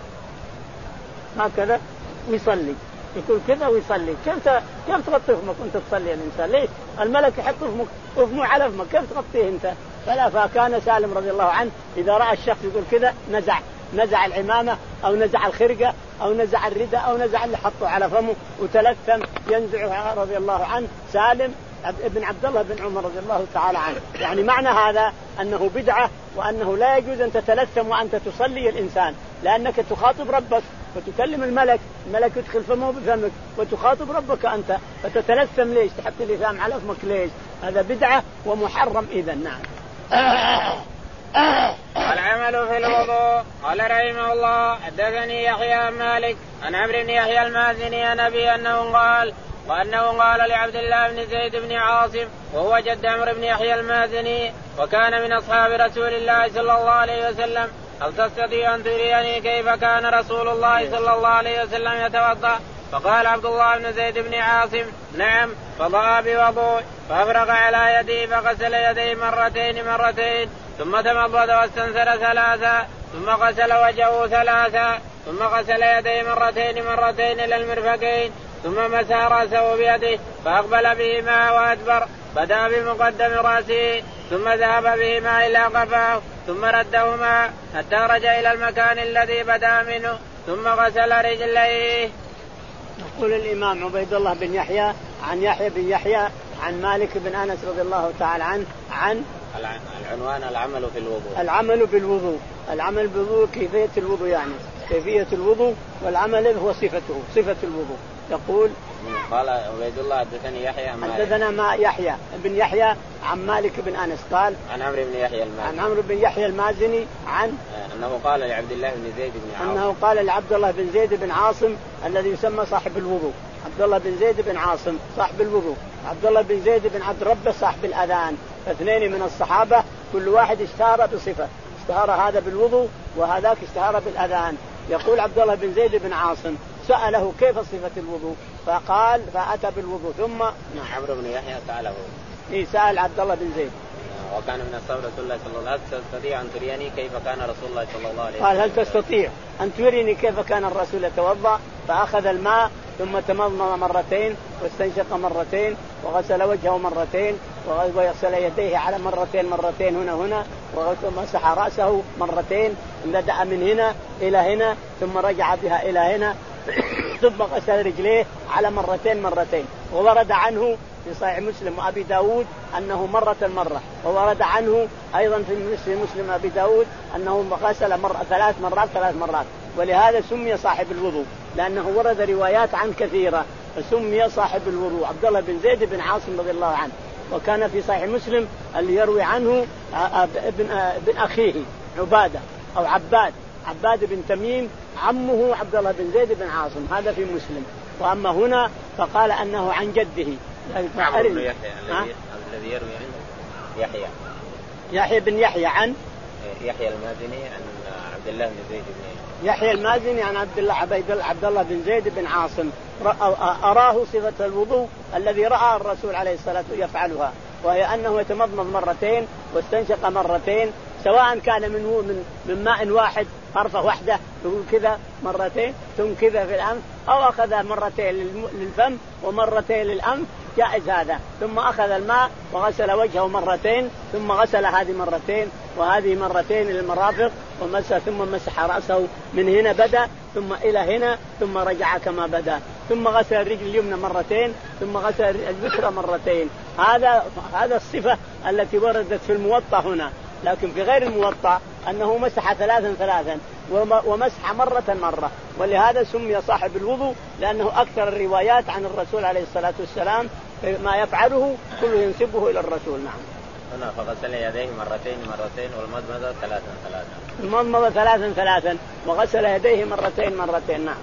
هكذا ويصلي، يقول كذا ويصلي. كيف كيف تغطي فمك وانت تصلي الإنسان؟ ليش الملك يحط فمك فمه على فمك كيف تغطيه انت؟ فلا. فكان سالم رضي الله عنه إذا رأى الشخص يقول كذا نزع نزع العمامة أو نزع الخرقة أو نزع الرداء أو نزع اللي حطه على فمه وتلثم ينزعها رضي الله عنه سالم ابن عبد الله بن عمر رضي الله تعالى عنه. يعني معنى هذا أنه بدعة وأنه لا يجوز أن تتلثم وأنت تصلي الإنسان، لأنك تخاطب ربك وتكلم الملك، الملك يدخل فمه بفمك وتخاطب ربك أنت فتتلثم ليش؟ تحط اللثام على فمك ليش؟ هذا بدعة ومحرم إذا. نعم. العمل في الوضوء. قال رحمه الله حدثني يحيى عن مالك عن عمرو بن يحيى المازني عن أبي أنه قال وأنه قال لعبد الله بن زيد بن عاصم وهو جد عمرو بن يحيى المازني وكان من أصحاب رسول الله صلى الله عليه وسلم هل تستطيع أن تريني كيف كان رسول الله صلى الله عليه وسلم يتوضأ؟ فقال عبد الله بن زيد بن عاصم نعم. فضاء بوضوء فأفرغ على يديه فغسل يديه مرتين مرتين ثم تمضض واستنثر ثلاثا ثم غسل وجهه ثلاثا ثم غسل يديه مرتين مرتين إلى المرفقين ثم مسح رأسه بيده فأقبل بهما وأدبر بدأ بمقدم رأسه ثم ذهب بهما إلى قفاه ثم ردهما حتى رجع إلى المكان الذي بدأ منه ثم غسل رجليه. يقول الإمام عبيد الله بن يحيى عن يحيى بن يحيى عن مالك بن أنس رضي الله تعالى عنه عن العنوان العمل في الوضوء. العمل بالوضوء، العمل بالوضوء كيفية الوضوء، يعني كيفية الوضوء والعمل هو صفته صفة الوضوء. يقول قال عبيد الله حدثني يحيى عن مالك حدثنا ما يحيى بن يحيى عن مالك بن أنس قال عن عمرو بن يحيى المازني عن عمرو بن يحيى المازني عن أنه قال لعبد الله بن زيد بن عاصم أنه قال لعبد الله بن زيد بن عاصم الذي يسمى صاحب الوضوء، عبد الله بن زيد بن عاصم صاحب الوضوء، عبد الله بن زيد بن عبد ربه صاحب الأذان، اثنين من الصحابة كل واحد اشتهر بصفة، اشتهر هذا بالوضوء وهذاك اشتهر بالأذان. يقول عبد الله بن زيد بن عاصم سأله كيف صفة الوضوء فقال فأتى بالوضوء ثم عمرو بن يحيى سأله إيه سأل عبد الله بن زيد وكان من أصحاب رسول الله صلى الله عليه وسلم. تستطيع أن تريني كيف كان رسول الله صلى الله عليه وسلم؟ قال هل تستطيع أن تريني كيف كان الرسول يتوضأ؟ فأخذ الماء ثم تمضمض مرتين واستنشق مرتين وغسل وجهه مرتين وغسل يديه على مرتين مرتين هنا هنا ومسح رأسه مرتين، بدأ من هنا إلى هنا ثم رجع بها إلى هنا ثم غسل رجليه على مرتين مرتين. وورد عنه في صحيح مسلم وأبي داود أنه مرة مرة، وورد عنه أيضا في مسلم وأبي داود أنه غسل مرة ثلاث مرات ثلاث مرات. ولهذا سمي صاحب الوضوء لأنه ورد روايات عن كثيرة فسمي صاحب الوضوء عبد الله بن زيد بن عاصم رضي الله عنه. وكان في صحيح مسلم اللي يروي عنه ابن ابن أخيه عبادة أو عباد عباد بن تميم عمه عبد الله بن زيد بن عاصم، هذا في مسلم. وأما هنا فقال أنه عن جده الذي يروي عنه يحيى يحيى بن يحيى عن يحيى المازني عن عبد الله بن زيد بن يحيى المازني عن عبد الله عبد الله بن زيد بن عاصم أراه صفة الوضوء الذي رأى الرسول عليه الصلاة والسلام يفعلها، وهي أنه يتمضمض مرتين واستنشق مرتين، سواء كان منه من من ماء واحد طرفة واحدة يقول كذا مرتين ثم كذا في الأنف، أو أخذ مرتين للفم ومرتين للأنف جائز هذا، ثم أخذ الماء وغسل وجهه مرتين ثم غسل هذه مرتين وهذه مرتين للمرافق ومسح ثم مسح رأسه من هنا بدأ ثم إلى هنا ثم رجع كما بدأ، ثم غسل الرجل اليمنى مرتين ثم غسل اليسرى مرتين. هذا هذا الصفة التي وردت في الموطأ هنا، لكن في غير الموطأ أنه مسح ثلاثا ثلاثا ومسح مرة مرة، ولهذا سمي صاحب الوضوء لأنه أكثر الروايات عن الرسول عليه الصلاة والسلام ما يفعله كله ينسبه إلى الرسول. نعم. هنا فغسل يديه مرتين مرتين والمضمضة ثلاثا ثلاثا المضمضة ثلاثا ثلاثا وغسل يديه مرتين مرتين. نعم.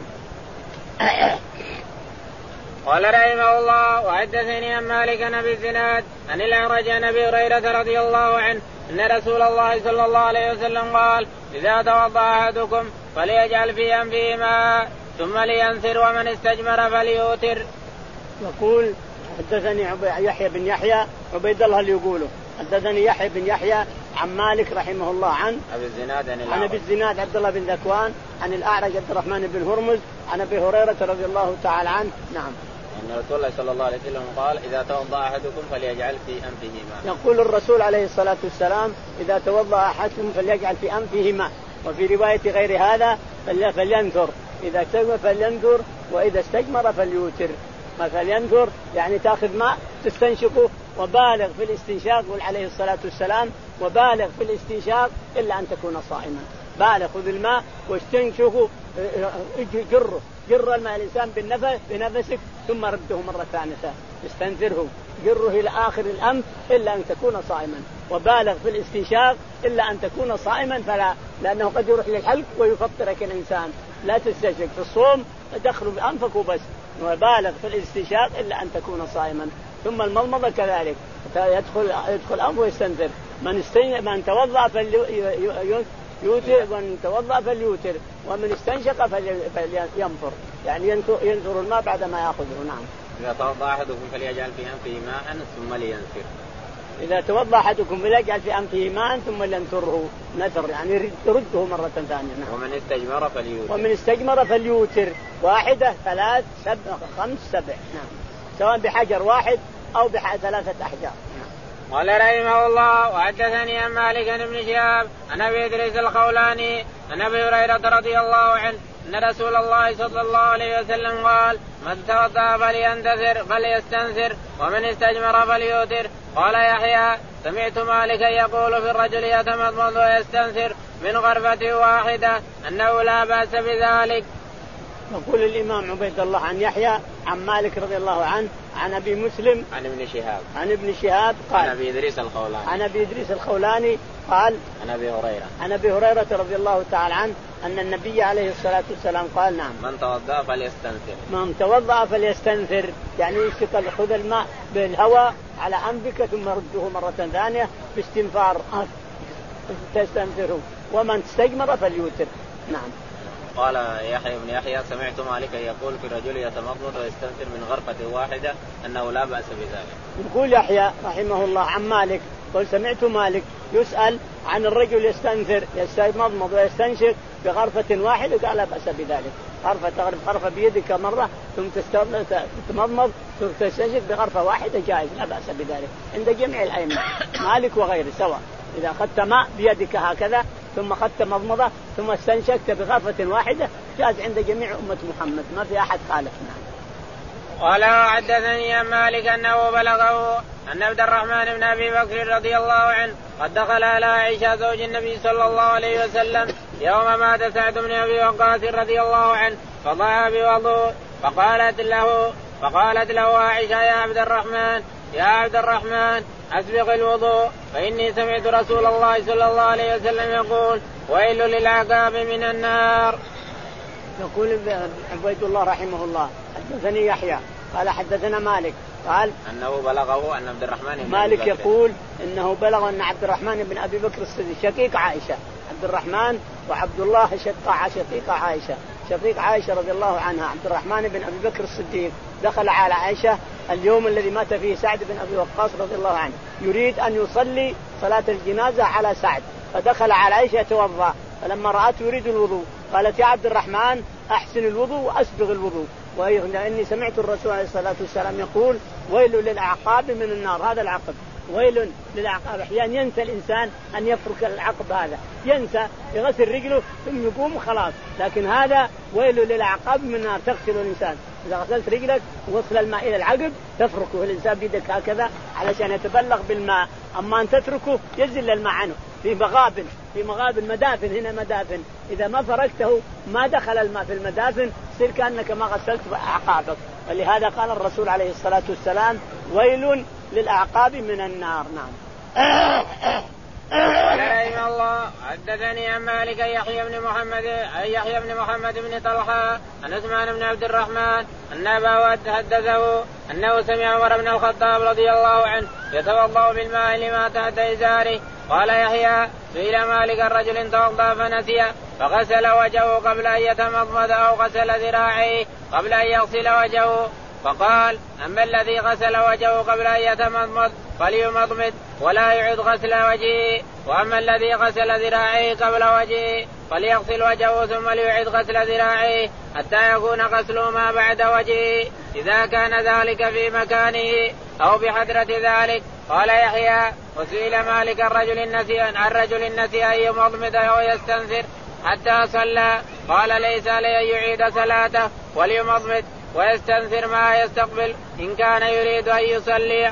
قال رحمه الله وحدثني عن مالك بن الزناد عن الأعرج عن أبي هريرة رضي الله عنه أن رسول الله صلى الله عليه وسلم قال إذا توضأ أحدكم فليجعل في أنفه ماء ثم لينثر ومن استجمر فليوتر. يقول حدثني يحيى بن يحيى عبيد الله اللي يقوله حدثني يحيى بن يحيى عن مالك رحمه الله عن أبي الزناد عن, عن أبي الزناد عبد الله بن ذكوان عن الأعرج عبد الرحمن بن هرمز عن أبي هريرة رضي الله تعالى عنه. نعم. أن رسول الله صلى الله عليه وسلم قال إذا توضأ أحدكم فليجعل في أنفه ماء. يقول الرسول عليه الصلاة والسلام إذا توضأ أحدكم فليجعل في أنفه ماء، وفي رواية غير هذا فلينثر، إذا استجمر فلينثر وإذا استجمر فليوتر. ما فلينثر يعني تأخذ ماء تستنشقه، وبالغ في الاستنشاق عليه الصلاة والسلام وبالغ في الاستنشاق إلا أن تكون صائما. بالغ خذ الماء واستنشقه جره جر الماء الإنسان بالنفس بنفسك ثم رده مرة ثانية استنثره جره إلى آخر الأنف إلا أن تكون صائما، وبالغ في الاستنشاق إلا أن تكون صائما فلا، لأنه قد يروح للحلق ويفطرك الإنسان. لا تستنشق في الصوم تدخل بأنفك وبس، وبالغ في الاستنشاق إلا أن تكون صائما. ثم المضمضة كذلك يدخل يدخل أنف ويستنثر. من استن من توضأ فليوتر ومن توضأ فليوتر ومن استنشق فلينفر، يعني ينثر الماء بعد ما يأخذه. نعم. إذا توضأ أحدكم فليجعل في أنفه ماء ثم لينثر. إذا توضأ أحدكم فليجعل في أنفه ماء ثم لينثره نثر يعني يرده مرة ثانية. نعم. ومن استجمر فليوتر. ومن استجمر فليوتر واحدة ثلاث سبع خمس سبع. نعم. سواء بحجر واحد أو بثلاثة أحجار. قال رحمه الله وحدثني عن مالك بن شهاب عن أبي إدريس الخولاني عن أبي هريرة رضي الله عنه أن رسول الله صلى الله عليه وسلم قال من توضأ فلينتثر فليستنثر ومن استجمر فليوتر. قال يحيى سمعت مالكا يقول في الرجل يتمضمض ويستنثر من غرفة واحدة أنه لا بأس بذلك. يقول الإمام عبيد الله عن يحيى عن مالك رضي الله عنه عن أبي مسلم عن ابن شهاب عن ابن شهاب قال عن أبي إدريس الخولاني عن أبي إدريس الخولاني قال عن أبي هريرة عن أبي هريرة رضي الله تعالى عنه أن النبي عليه الصلاة والسلام قال نعم من توضأ فليستنثر من توضأ فليستنثر يعني يستقل خذ الماء بالهواء على أنفك ثم رده مرة ثانية باستنفار تستنثره ومن استجمر فليوتر. نعم. قال يحيى بن يحيى سمعت مالكا يقول في الرجل يتمضمض ويستنثر من غرفة واحدة أنه لا بأس بذلك. يقول يحيى رحمه الله عن مالك قل سمعت مالك يسأل عن الرجل يستنثر يستمضمض ويستنشق بغرفة واحدة قال لا بأس بذلك. غرفة تغرف غرفة بيدك مرة ثم تستمضمض ثم تستنشق بغرفة واحدة جائز لا بأس بذلك عند جميع الأئمة مالك وغيره سواء. إذا أخذت ماء بيدك هكذا ثم أخذت مضمضة ثم استنشقت بغرفة واحدة جاز عند جميع أمة محمد ما في أحد خالف. قال حدثني عن مالك أنه بلغه أن عبد الرحمن بن أبي بكر رضي الله عنه قد دخل على عائشة زوج النبي صلى الله عليه وسلم يوم مات سعد بن أبي وقاص رضي الله عنه فضع بوضوء فقالت له فقالت له عائشة يا عبد الرحمن يا عبد الرحمن أسبغ الوضوء فإني سمعت رسول الله صلى الله عليه وسلم يقول ويل للعقاب من النار. يقول عبيد الله رحمه الله حدثني يحيى قال حدثنا مالك قال أنه بلغه أن عبد الرحمن بن مالك أبي يقول إنه بلغ أن عبد الرحمن بن أبي بكر الصديق شقيق عائشة. عبد الرحمن وعبد الله شقيق شقيق عائشة شقيق عائشة رضي الله عنها. عبد الرحمن بن أبي بكر الصديق دخل على عائشة اليوم الذي مات فيه سعد بن أبي وقاص رضي الله عنه يريد أن يصلي صلاة الجنازة على سعد فدخل على عائشة يتوضأ فلما رأته يريد الوضوء قالت يا عبد الرحمن أحسن الوضوء وأسبغ الوضوء وإني سمعت الرسول عليه الصلاة والسلام يقول ويل للعقاب من النار. هذا العقب ويل للعقاب. أحيانا ينسى الإنسان أن يفرك العقب هذا ينسى يغسل رجله ثم يقوم خلاص لكن هذا ويل للعقاب من النار. تغسل الإنسان إذا غسلت رجلك وصل الماء إلى العقب تفركه الإنسان بيدك هكذا علشان يتبلغ بالماء أما أن تتركه يزل الماء عنه في مغابن في مغابن مدافن هنا مدافن إذا ما فركته ما دخل الماء في المدافن صير كأنك ما غسلت أعقابك. ولهذا قال الرسول عليه الصلاة والسلام ويل للأعقاب من النار. نعم. رحمه الله حدثني عن مالك يحيى بن محمد يحيى بن محمد بن طلحة عن عثمان بن عبد الرحمن أن أباه حدثه أنه سمع عمر بن الخطاب رضي الله عنه يتوضأ بالماء لما تحت إزاره. قال يحيى سئل مالك الرجل توضأ فنسي فغسل وجهه قبل أن يتمضمض أو غسل ذراعيه قبل أن يغسل وجهه فقال أما الذي غسل وجهه قبل أن يتمضمض فليمضمض ولا يعد غسل وجهه وأما الذي غسل ذراعيه قبل وجهه فليغسل وجهه ثم ليعد غسل ذراعيه حتى يكون غسله ما بعد وجهه إذا كان ذلك في مكانه أو بحضرة ذلك. قال يحيى وسئل مالك الرجل النسي عن رجل النسي أن يمضمض أو يستنثر حتى صلى قال ليس عليه أن يعيد صلاته وليمضمض ويستنثر ما يستقبل إن كان يريد أن يصلي.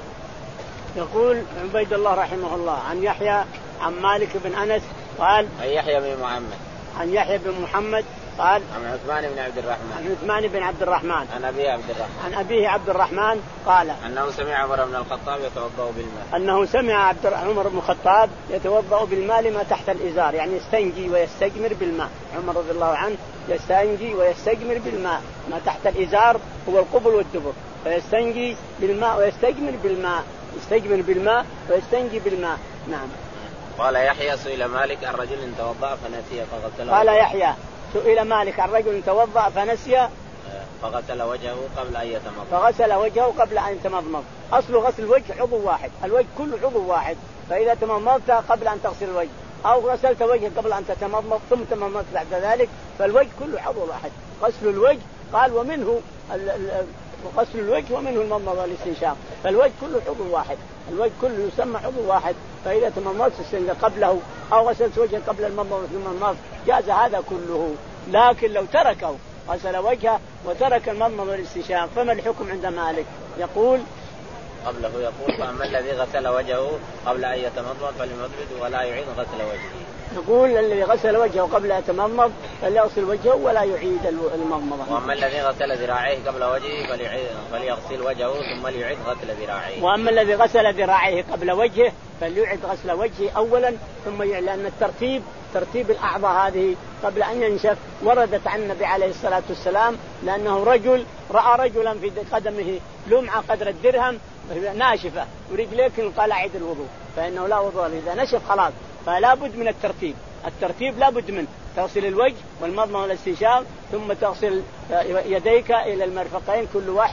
يقول عبيد الله رحمه الله عن يحيى عن مالك بن أنس قال عن يحيى بن محمد عن يحيى بن محمد قال عن عثمان بن عبد الرحمن عن عثمان بن عبد الرحمن عن أبيه عبد الرحمن عن أبيه عبد الرحمن قال أنه سمع عمر بن الخطاب يتوضأ بالماء أنه سمع عبد عمر بن الخطاب يتوضأ بالماء لما تحت الإزار يعني يستنجي ويستجمر بالماء. عمر رضي الله عنه يستنجي ويستجمر بالماء ما تحت الإزار هو القبل والدبر فيستنجي بالماء ويستجمر بالماء يستجمر بالماء ويستنجي بالماء. نعم. قال يحيى سئل مالك عن رجل توضأ فنسي فغسل قال يحيى سئل مالك عن رجل توضأ فنسي فغسل وجهه قبل أن يتمضمض فغسل وجهه قبل أن يتمضمض. أصل غسل الوجه عضو واحد الوجه كله عضو واحد فإذا تمضمضت قبل أن تغسل الوجه أو غسلت وجهك قبل أن تتمضمض ثم تمضمضت بعد ذلك فالوجه كله عضو واحد. غسل الوجه قال ومنه غسل الوجه ومنه المضمضة والاستنشاق فالوجه كله عضو واحد الوجه كله يسمى عضو واحد فإذا تمضمضت قبله أو غسلت وجهك قبل المضمضة ثم المضمضة جاز هذا كله. لكن لو تركه غسل وجهه وترك المضمضة والاستنشاق فما الحكم عند مالك؟ يقول قبله يقول فأما الذي غسل وجهه قبل أن يتمضمض فليمضمض ولا يعيد غسل وجهه. يقول الذي غسل وجهه قبل أن يتمضمض فليغسل وجهه ولا يعيد المضمضة. وأما الذي غسل ذراعيه قبل وجهه فليغسل وجهه ثم ليعيد غسل ذراعيه. وأما الذي غسل ذراعيه قبل وجهه فليعيد غسل وجهه أولا ثم يعيد لأن الترتيب ترتيب الأعضاء هذه قبل أن ينشف وردت عن النبي عليه الصلاة والسلام لأنه رجل رأى رجلا في قدمه لمعة قدر الدرهم ناشفة ورجليك قال أعيد الوضوء فإنه لا وضوء إذا نشف خلاص. فلا بد من الترتيب الترتيب لا بد منه تغسل الوجه والمضمضة والاستنشاق ثم تغسل يديك إلى المرفقين كل واحدة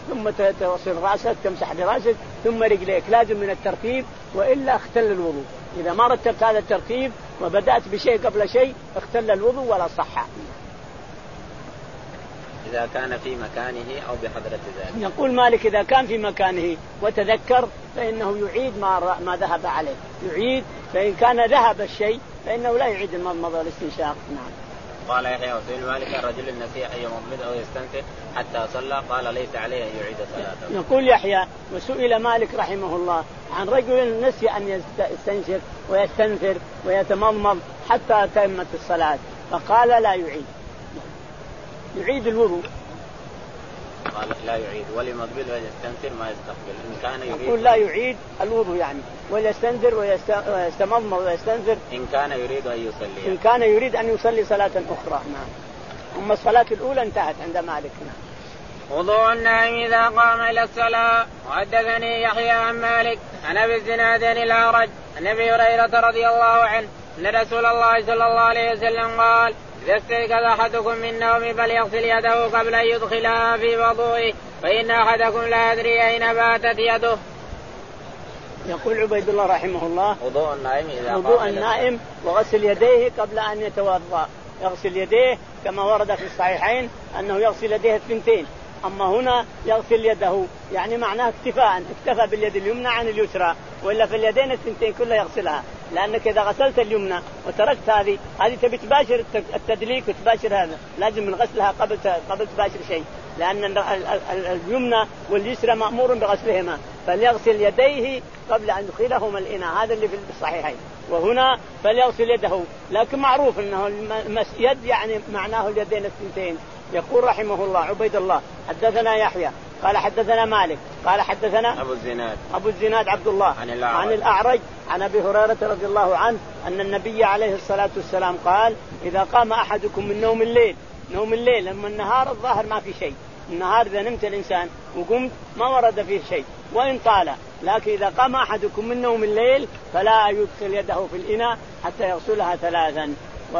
ثم تصل راسك تمسح براسك ثم رجليك، لازم من الترتيب وإلا اختل الوضوء. إذا ما رتبت هذا الترتيب وبدأت بشيء قبل شيء اختل الوضوء ولا صح. إذا كان في مكانه أو بحضرة ذلك. يقول مالك إذا كان في مكانه وتذكر فإنه يعيد ما ما ذهب عليه، يعيد. فإن كان ذهب الشيء فإنه لا يعيد المضمضة والاستنشاق. نعم. قال يحيى وسئل مالك الرجل النسي أن يمضمض أو يستنثر حتى صلى قال ليس عليه أن يعيد صلاته. يقول يحيى وسئل مالك رحمه الله عن رجل نسي أن يستنشق ويستنثر ويتمضمض حتى تمت الصلاة فقال لا يعيد، يعيد الوضوء. قال لا يعيد وليمضمض ويستنثر ما يستقبل. إن كان يريد يقول لا يعيد الوضوء يعني ويستنثر ويستمضمض ويستنثر إن كان يريد أن يصلي إن كان يريد أن يصلي صلاة أخرى. نعم. أما الصلاة الأولى انتهت عند مالك. نعم. وضوء النائم إذا قام إلى الصلاة. وحدثني يحيى عن مالك عن أبي الزناد الأعرج عن أبي هريرة رضي الله عنه أن رسول الله صلى الله عليه وسلم قال إذا استيقظ أحدكم من نومه فليغسل يده قبل أن يدخلها في وضوئه فإن أحدكم لا يدري أين باتت يده. يقول عبيد الله رحمه الله وضوء النائم إذا وضوء النائم وغسل يديه قبل أن يتوضأ. يغسل يديه كما ورد في الصحيحين أنه يغسل يديه الثنتين، أما هنا يغسل يده يعني معناه اكتفاء، اكتفى باليد اليمنى عن اليسرى، وإلا في اليدين الثنتين كلها يغسلها، لأنك إذا غسلت اليمنى وتركت هذه هذه تبي تباشر التدليك وتباشر هذا، لازم من غسلها قبل قبل تباشر شيء، لأن اليمنى واليسرى مأمور بغسلهما، فليغسل يديه قبل أن يدخلهما الإناء، هذا اللي في الصحيحين. وهنا فليغسل يده، لكن معروف أنه اليد يعني معناه اليدين الثنتين. يقول رحمه الله عبيد الله حدثنا يحيى قال حدثنا مالك قال حدثنا أبو الزناد أبو الزناد عبد الله عن الأعرج, عن الأعرج عن أبي هريرة رضي الله عنه أن النبي عليه الصلاة والسلام قال إذا قام أحدكم من نوم الليل، نوم الليل لما النهار الظاهر ما في شيء، النهار إذا نمت الإنسان وقمت ما ورد فيه شيء وإن طال، لكن إذا قام أحدكم من نوم الليل فلا يدخل يده في الإناء حتى يغسلها ثلاثا.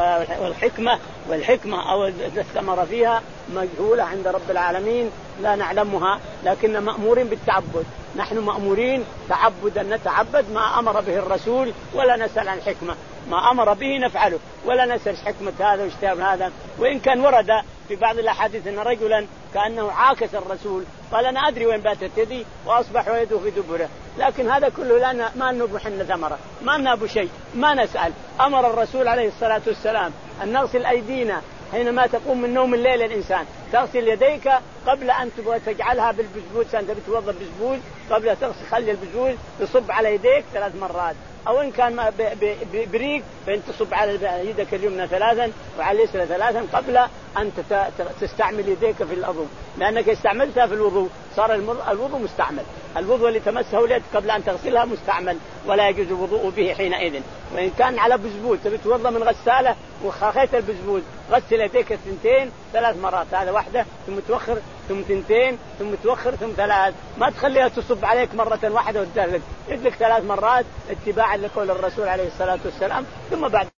والحكمة والحكمة أو الثمرة فيها مجهولة عند رب العالمين لا نعلمها، لكن مأمورين بالتعبد، نحن مأمورين تعبدا نتعبد ما أمر به الرسول ولا نسأل عن الحكمة، ما أمر به نفعله ولا نسأل حكمة هذا واجتهاد هذا. وإن كان ورد في بعض الأحاديث أن رجلا كأنه عاكس الرسول قال أنا أدري وين باتت يدي وأصبح يده في دبره، لكن هذا كله لنا ما نبح لنا ثمرة، ما نابو شيء، ما نسأل. أمر الرسول عليه الصلاة والسلام أن نغسل أيدينا حينما تقوم من نوم الليل الإنسان، تغسل يديك قبل أن تجعلها بالبزبوز، أنت بتوضب بزبوز قبل تغسل خلي البزبوز تصب على يديك ثلاث مرات، أو إن كان بريق فإن تصب على يدك اليمنى ثلاثا وعلى اليسرى ثلاثا قبل أن تستعمل يديك في الوضوء، لأنك استعملتها في الوضوء صار الوضوء مستعمل، الوضوء اللي تمسه اليد قبل أن تغسلها مستعمل ولا يجوز الوضوء به حينئذ. وإن كان على بزبوز تتوضأ من غسالة وخاخيت البزبوز غسل يديك الثنتين ثلاث مرات، هذا واحدة ثم توخر ثم ثنتين ثم توخر ثم ثلاث، ما تخليها تصب عليك مرة واحدة وتدلك، يدلك ثلاث مرات اتباعا لقول الرسول عليه الصلاة والسلام، ثم بعد